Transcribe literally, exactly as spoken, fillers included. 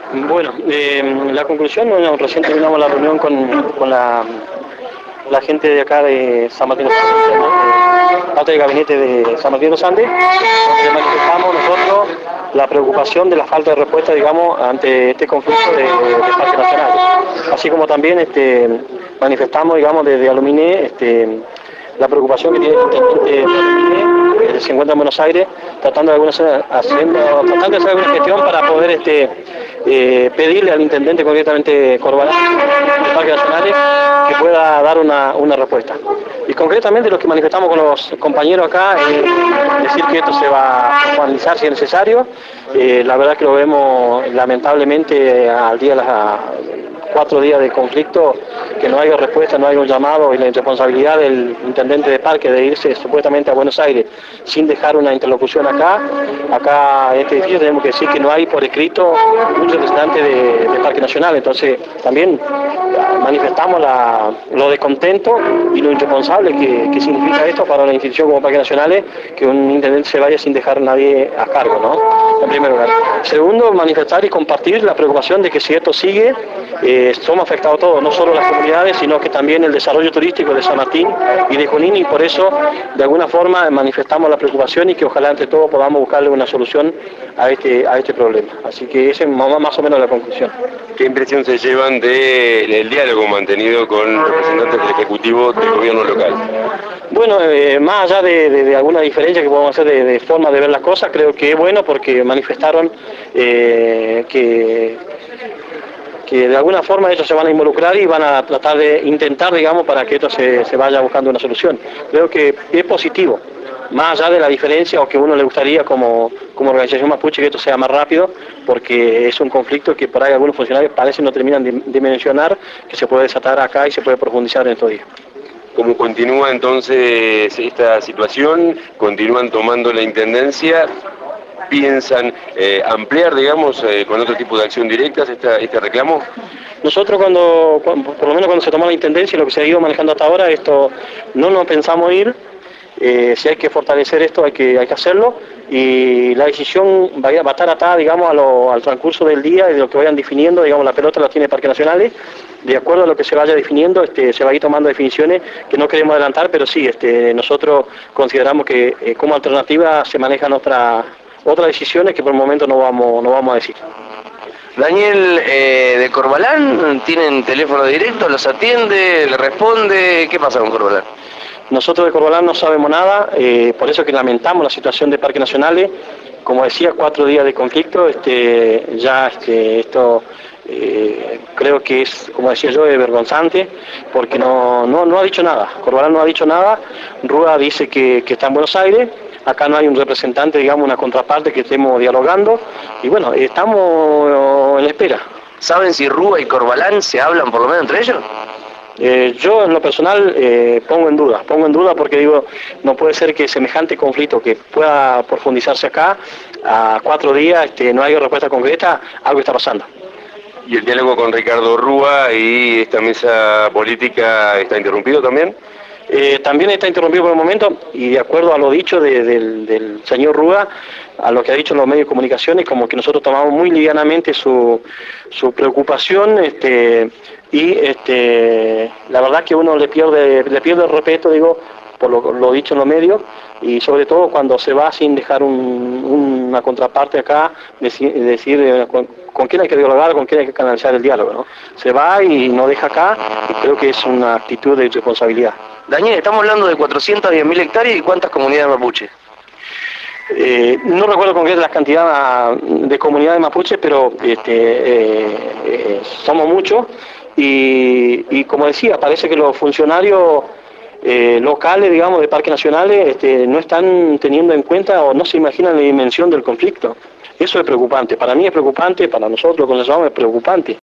Bueno, eh, la conclusión, bueno, recién terminamos la reunión con, con la, la gente de acá de San Martín de los Andes, eh, parte del gabinete de San Martín de los Andes, donde manifestamos nosotros la preocupación de la falta de respuesta, digamos, ante este conflicto de, de parques nacionales. Así como también este, manifestamos, digamos, desde Aluminé, este, la preocupación que tiene el intendente de Aluminé, que se encuentra en Buenos Aires, tratando de, algunas, haciendo, tratando de hacer alguna gestión para poder este, eh, pedirle al intendente, concretamente Corbalán, de Parques Nacionales, que pueda dar una, una respuesta. Y concretamente lo que manifestamos con los compañeros acá es decir que esto se va a formalizar si es necesario. Eh, la verdad que lo vemos lamentablemente al día de las cuatro días de conflicto, que no haya respuesta, no hay un llamado, y la irresponsabilidad del intendente de parque de irse supuestamente a Buenos Aires sin dejar una interlocución acá. Acá en este edificio tenemos que decir que no hay por escrito un representante de, de Parque Nacional, entonces también manifestamos la, lo descontento y lo irresponsable que, que significa esto para una institución como Parques Nacionales, que un intendente se vaya sin dejar a nadie a cargo, ¿no? En primer lugar. Segundo, manifestar y compartir la preocupación de que si esto sigue, eh, somos afectados todos, no solo las comunidades, sino que también el desarrollo turístico de San Martín y de Junín, y por eso de alguna forma manifestamos la preocupación y que ojalá entre todos podamos buscarle una solución a este, a este problema. Así que esa es más o menos la conclusión. ¿Qué impresión se llevan del diálogo mantenido con representantes del Ejecutivo del gobierno local? Bueno, eh, más allá de, de, de alguna diferencia que podemos hacer de, de forma de ver las cosas, creo que es bueno porque manifestaron eh, que, que de alguna forma ellos se van a involucrar y van a tratar de intentar, digamos, para que esto se, se vaya buscando una solución. Creo que es positivo, más allá de la diferencia o que a uno le gustaría como, como organización mapuche que esto sea más rápido, porque es un conflicto que por ahí algunos funcionarios parecen no terminan de, de mencionar, que se puede desatar acá y se puede profundizar en estos días. ¿Cómo continúa entonces esta situación? ¿Continúan tomando la intendencia? ¿Piensan eh, ampliar, digamos, eh, con otro tipo de acción directa esta, este reclamo? Nosotros cuando, cuando, por lo menos cuando se tomó la intendencia, lo que se ha ido manejando hasta ahora, esto no nos pensamos ir. Eh, si hay que fortalecer esto, hay que, hay que hacerlo, y la decisión va a, va a estar atada, digamos, a lo, al transcurso del día y de lo que vayan definiendo. Digamos, la pelota la tiene Parques Nacionales, de acuerdo a lo que se vaya definiendo, este, se va a ir tomando definiciones que no queremos adelantar, pero sí, este, nosotros consideramos que eh, como alternativa se manejan otra, otras decisiones que por el momento no vamos, no vamos a decir. Daniel, eh, de Corbalán, ¿tienen teléfono directo? ¿Los atiende? ¿Le responde? ¿Qué pasa con Corbalán? Nosotros de Corbalán no sabemos nada, eh, por eso que lamentamos la situación de Parques Nacionales. Como decía, cuatro días de conflicto, este, ya este, esto eh, creo que es, como decía yo, es vergonzante, porque no, no, no ha dicho nada. Corbalán no ha dicho nada, Rúa dice que, que está en Buenos Aires, acá no hay un representante, digamos, una contraparte que estemos dialogando, y bueno, estamos en la espera. ¿Saben si Rúa y Corbalán se hablan por lo menos entre ellos? Eh, yo en lo personal eh, pongo en duda, pongo en duda porque digo, no puede ser que semejante conflicto que pueda profundizarse acá, a cuatro días este, no haya respuesta concreta, algo está pasando. ¿Y el diálogo con Ricardo Rúa y esta mesa política está interrumpido también? Eh, también está interrumpido por el momento, y de acuerdo a lo dicho de, del, del señor Rúa, a lo que ha dicho en los medios de comunicaciones, como que nosotros tomamos muy livianamente su, su preocupación, este, y este, la verdad que uno le pierde, le pierde el respeto, digo, por lo, lo dicho en los medios, y sobre todo cuando se va sin dejar un, una contraparte acá, decir, decir eh, con, con quién hay que dialogar, con quién hay que canalizar el diálogo, ¿no? Se va y no deja acá, y creo que es una actitud de irresponsabilidad. Daniel, estamos hablando de cuatrocientas diez mil hectáreas y ¿cuántas comunidades mapuche? Eh, no recuerdo con qué es la cantidad de comunidades mapuches, pero este, eh, eh, somos muchos, y, y como decía, parece que los funcionarios eh, locales, digamos, de parques nacionales, este, no están teniendo en cuenta o no se imaginan la dimensión del conflicto. Eso es preocupante, para mí es preocupante, para nosotros con los es preocupante.